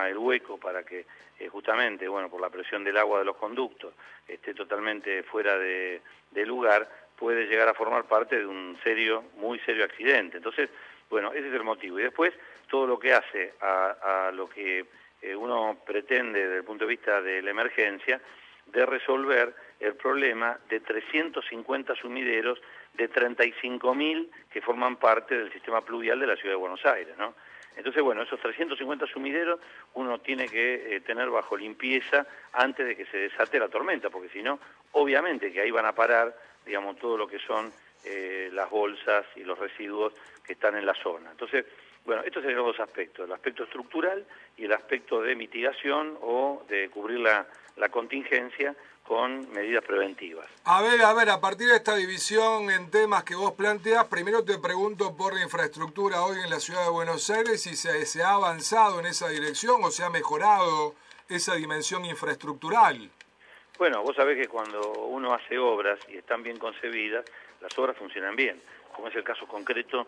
tapa el hueco para que justamente, bueno, por la presión del agua de los conductos, esté totalmente fuera de lugar, puede llegar a formar parte de un muy serio accidente. Entonces, bueno, ese es el motivo. Y después, todo lo que hace a lo que uno pretende desde el punto de vista de la emergencia, de resolver el problema de 350 sumideros de 35.000 que forman parte del sistema pluvial de la Ciudad de Buenos Aires, ¿no? Entonces, bueno, esos 350 sumideros uno tiene que tener bajo limpieza antes de que se desate la tormenta, porque si no, obviamente que ahí van a parar, digamos, todo lo que son las bolsas y los residuos que están en la zona. Entonces, bueno, estos serían los dos aspectos, el aspecto estructural y el aspecto de mitigación o de cubrir la contingencia con medidas preventivas. A ver, a partir de esta división en temas que vos planteás, primero te pregunto por la infraestructura hoy en la Ciudad de Buenos Aires, si se ha avanzado en esa dirección o se ha mejorado esa dimensión infraestructural. Bueno, vos sabés que cuando uno hace obras y están bien concebidas, las obras funcionan bien, como es el caso concreto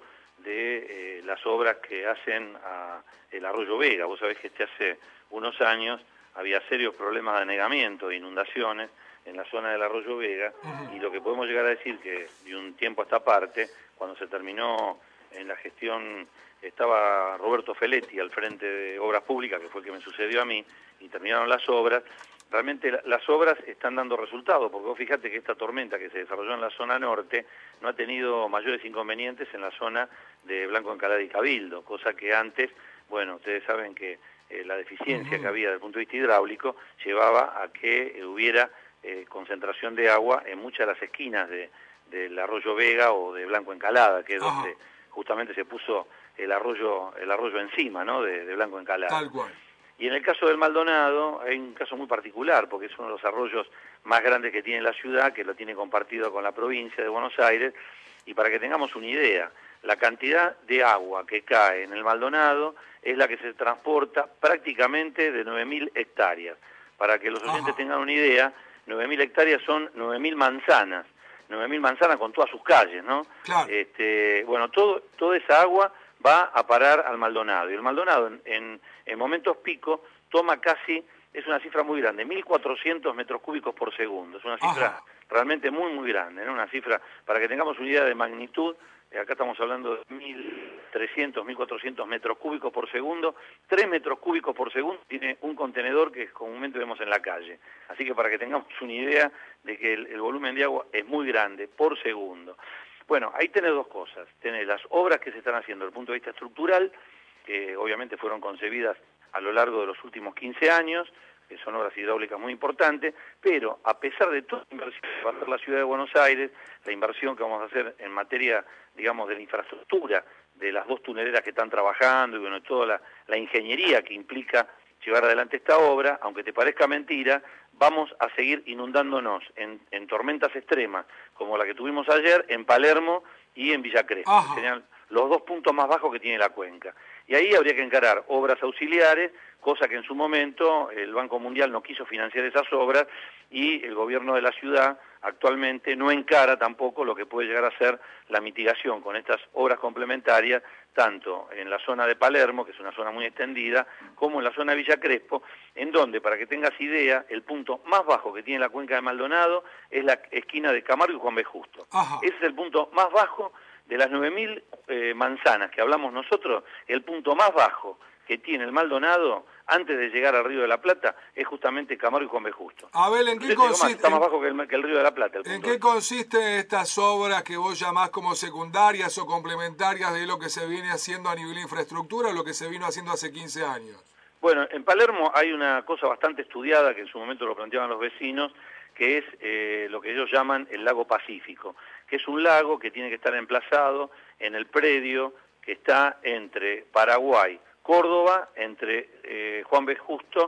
de las obras que hacen a el Arroyo Vega. Vos sabés que hace unos años había serios problemas de anegamiento, de inundaciones en la zona del Arroyo Vega, y lo que podemos llegar a decir que de un tiempo a esta parte, cuando se terminó en la gestión, estaba Roberto Feletti al frente de Obras Públicas, que fue el que me sucedió a mí, y terminaron las obras. Realmente las obras están dando resultados, porque vos fíjate que esta tormenta que se desarrolló en la zona norte no ha tenido mayores inconvenientes en la zona de Blanco Encalada y Cabildo, cosa que antes, bueno, ustedes saben que la deficiencia que había desde el punto de vista hidráulico llevaba a que hubiera concentración de agua en muchas de las esquinas del Arroyo Vega o de Blanco Encalada, que es donde justamente se puso el arroyo encima, ¿no?, de Blanco Encalada. Tal cual. Y en el caso del Maldonado hay un caso muy particular, porque es uno de los arroyos más grandes que tiene la ciudad, que lo tiene compartido con la provincia de Buenos Aires, y para que tengamos una idea, la cantidad de agua que cae en el Maldonado es la que se transporta prácticamente de 9.000 hectáreas. Para que los oyentes tengan una idea, 9.000 hectáreas son 9.000 manzanas, 9.000 manzanas con todas sus calles, ¿no? Claro. Bueno, toda esa agua va a parar al Maldonado, y el Maldonado en momentos pico toma casi, es una cifra muy grande, 1.400 metros cúbicos por segundo, es una cifra realmente muy, muy grande, ¿no? Una cifra, para que tengamos una idea de magnitud, acá estamos hablando de 1.300, 1.400 metros cúbicos por segundo, 3 metros cúbicos por segundo tiene un contenedor que comúnmente vemos en la calle. Así que para que tengamos una idea de que el volumen de agua es muy grande por segundo. Bueno, ahí tenés dos cosas, tenés las obras que se están haciendo desde el punto de vista estructural, que obviamente fueron concebidas a lo largo de los últimos 15 años, que son obras hidráulicas muy importantes, pero a pesar de toda la inversión que va a hacer la Ciudad de Buenos Aires, la inversión que vamos a hacer en materia, digamos, de la infraestructura, de las dos tuneleras que están trabajando, y bueno, toda la ingeniería que implica llevar adelante esta obra, aunque te parezca mentira, vamos a seguir inundándonos en tormentas extremas, como la que tuvimos ayer en Palermo y en Villa Crespo, que serían los dos puntos más bajos que tiene la cuenca. Y ahí habría que encarar obras auxiliares, cosa que en su momento el Banco Mundial no quiso financiar esas obras, y el gobierno de la ciudad actualmente no encara tampoco lo que puede llegar a ser la mitigación con estas obras complementarias, tanto en la zona de Palermo, que es una zona muy extendida, como en la zona de Villa Crespo, en donde, para que tengas idea, el punto más bajo que tiene la cuenca de Maldonado es la esquina de Camargo y Juan B. Justo. Ese es el punto más bajo de las 9.000 manzanas que hablamos nosotros. El punto más bajo que tiene el Maldonado antes de llegar al Río de la Plata es justamente Camargo y Juan B. Justo. Abel, ¿en qué consiste? Está más bajo que el Río de la Plata. ¿En qué consisten estas obras que vos llamás como secundarias o complementarias de lo que se viene haciendo a nivel infraestructura o lo que se vino haciendo hace 15 años? Bueno, en Palermo hay una cosa bastante estudiada que en su momento lo planteaban los vecinos, que es lo que ellos llaman el lago Pacífico, que es un lago que tiene que estar emplazado en el predio que está entre Paraguay, Córdoba, entre Juan B. Justo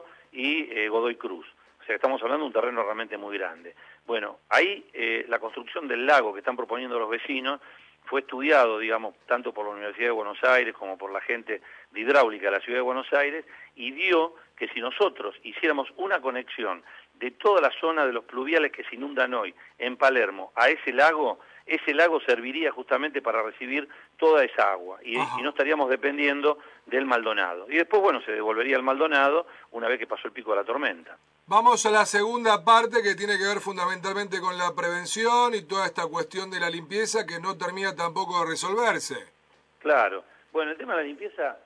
y Godoy Cruz. O sea, estamos hablando de un terreno realmente muy grande. Bueno, ahí la construcción del lago que están proponiendo los vecinos fue estudiado, digamos, tanto por la Universidad de Buenos Aires como por la gente de hidráulica de la Ciudad de Buenos Aires, y dio que si nosotros hiciéramos una conexión de toda la zona de los pluviales que se inundan hoy en Palermo a ese lago, ese lago serviría justamente para recibir toda esa agua y no estaríamos dependiendo del Maldonado. Y después, bueno, se devolvería al Maldonado una vez que pasó el pico de la tormenta. Vamos a la segunda parte que tiene que ver fundamentalmente con la prevención y toda esta cuestión de la limpieza que no termina tampoco de resolverse. Claro. Bueno, el tema de la limpieza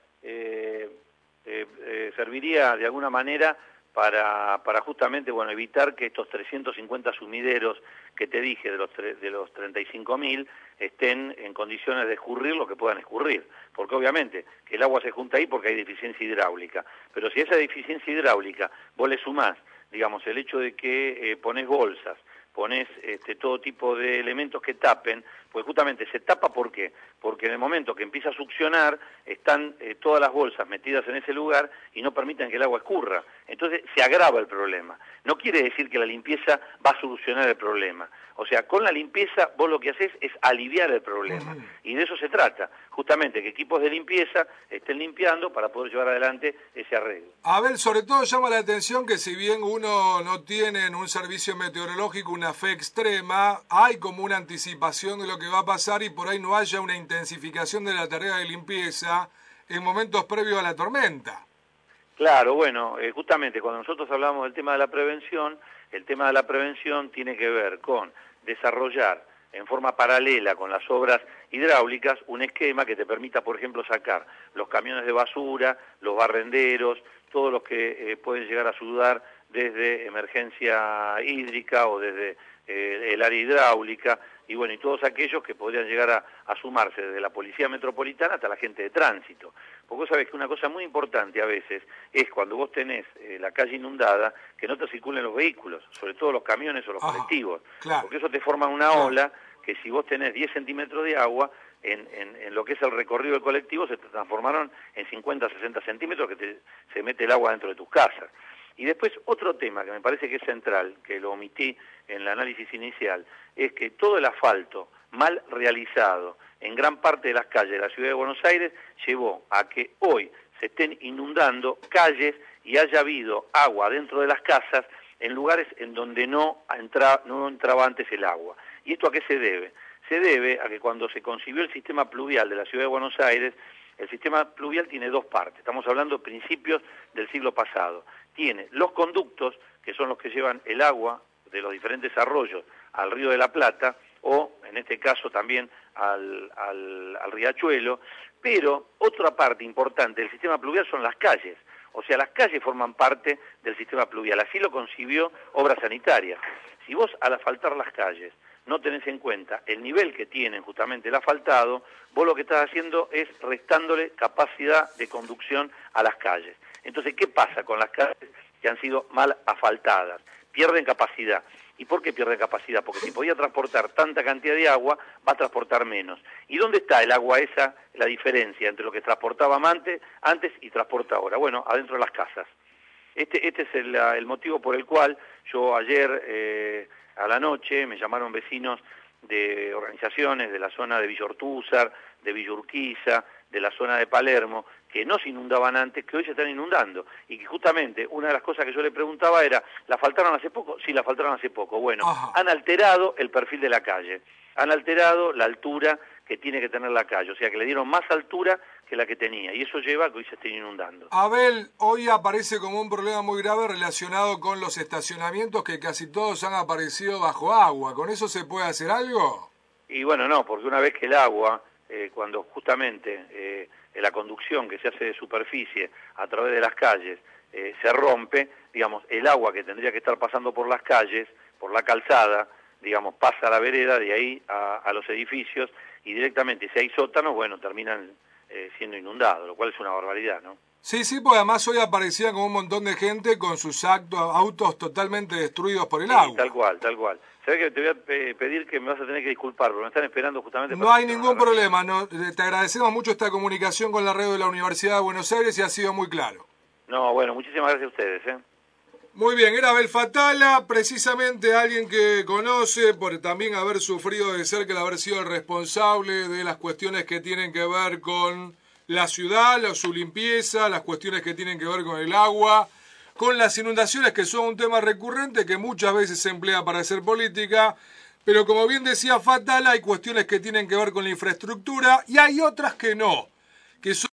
serviría de alguna manera para justamente, bueno, evitar que estos 350 sumideros que te dije de los 35.000 estén en condiciones de escurrir lo que puedan escurrir, porque obviamente que el agua se junta ahí porque hay deficiencia hidráulica, pero si a esa deficiencia hidráulica vos le sumás, digamos, el hecho de que pones bolsas, pones todo tipo de elementos que tapen, pues justamente se tapa, ¿por qué? Porque en el momento que empieza a succionar, están todas las bolsas metidas en ese lugar y no permiten que el agua escurra. Entonces se agrava el problema. No quiere decir que la limpieza va a solucionar el problema. O sea, con la limpieza vos lo que haces es aliviar el problema. Y de eso se trata, justamente que equipos de limpieza estén limpiando para poder llevar adelante ese arreglo. Abel, sobre todo llama la atención que si bien uno no tiene en un servicio meteorológico una fe extrema, hay como una anticipación de lo que va a pasar y por ahí no haya una intensificación de la tarea de limpieza en momentos previos a la tormenta. Claro, bueno, justamente cuando nosotros hablamos del tema de la prevención, el tema de la prevención tiene que ver con desarrollar en forma paralela con las obras hidráulicas un esquema que te permita, por ejemplo, sacar los camiones de basura, los barrenderos, todos los que pueden llegar a ayudar desde emergencia hídrica o desde el área hidráulica, y bueno, y todos aquellos que podrían llegar a sumarse desde la Policía Metropolitana hasta la gente de tránsito. Porque vos sabés que una cosa muy importante a veces es cuando vos tenés la calle inundada, que no te circulen los vehículos, sobre todo los camiones o los colectivos, claro, porque eso te forma una ola que si vos tenés 10 centímetros de agua, en lo que es el recorrido del colectivo se transformaron en 50, 60 centímetros que se mete el agua dentro de tus casas. Y después otro tema que me parece que es central, que lo omití en el análisis inicial, es que todo el asfalto mal realizado en gran parte de las calles de la Ciudad de Buenos Aires llevó a que hoy se estén inundando calles y haya habido agua dentro de las casas en lugares en donde no entraba antes el agua. ¿Y esto a qué se debe? Se debe a que cuando se concibió el sistema pluvial de la Ciudad de Buenos Aires, el sistema pluvial tiene dos partes, estamos hablando de principios del siglo pasado. Tiene los conductos, que son los que llevan el agua de los diferentes arroyos al Río de la Plata, o en este caso también al riachuelo, pero otra parte importante del sistema pluvial son las calles. O sea, las calles forman parte del sistema pluvial, así lo concibió Obras Sanitarias. Si vos al asfaltar las calles no tenés en cuenta el nivel que tienen justamente el asfaltado, vos lo que estás haciendo es restándole capacidad de conducción a las calles. Entonces, ¿qué pasa con las calles que han sido mal asfaltadas? Pierden capacidad. ¿Y por qué pierden capacidad? Porque si podía transportar tanta cantidad de agua, va a transportar menos. ¿Y dónde está el agua esa, la diferencia entre lo que transportaba antes y transporta ahora? Bueno, adentro de las casas. Este es el motivo por el cual yo ayer a la noche me llamaron vecinos de organizaciones de la zona de Villa Ortúzar, de Villa Urquiza, de la zona de Palermo, que no se inundaban antes, que hoy se están inundando. Y que justamente una de las cosas que yo le preguntaba era, ¿la faltaron hace poco? Sí, la faltaron hace poco. Bueno, han alterado el perfil de la calle, han alterado la altura que tiene que tener la calle, o sea que le dieron más altura que la que tenía, y eso lleva a que hoy se estén inundando. Abel, hoy aparece como un problema muy grave relacionado con los estacionamientos que casi todos han aparecido bajo agua. ¿Con eso se puede hacer algo? Y bueno, no, porque una vez que el agua, cuando justamente la conducción que se hace de superficie a través de las calles se rompe, digamos, el agua que tendría que estar pasando por las calles, por la calzada, digamos, pasa a la vereda, de ahí a los edificios, y directamente si hay sótanos, bueno, terminan siendo inundados, lo cual es una barbaridad, ¿no? Sí, porque además hoy aparecía como un montón de gente con sus autos totalmente destruidos por el agua. Tal cual. ¿Sabés que te voy a pedir que me vas a tener que disculpar, porque me están esperando justamente para... No hay ningún problema, te agradecemos mucho esta comunicación con la red de la Universidad de Buenos Aires y ha sido muy claro. No, bueno, muchísimas gracias a ustedes, Muy bien, era Abel Fatala, precisamente alguien que conoce por también haber sufrido de cerca, el haber sido el responsable de las cuestiones que tienen que ver con la ciudad, su limpieza, las cuestiones que tienen que ver con el agua, con las inundaciones, que son un tema recurrente que muchas veces se emplea para hacer política. Pero como bien decía Fatal, hay cuestiones que tienen que ver con la infraestructura y hay otras que no, que son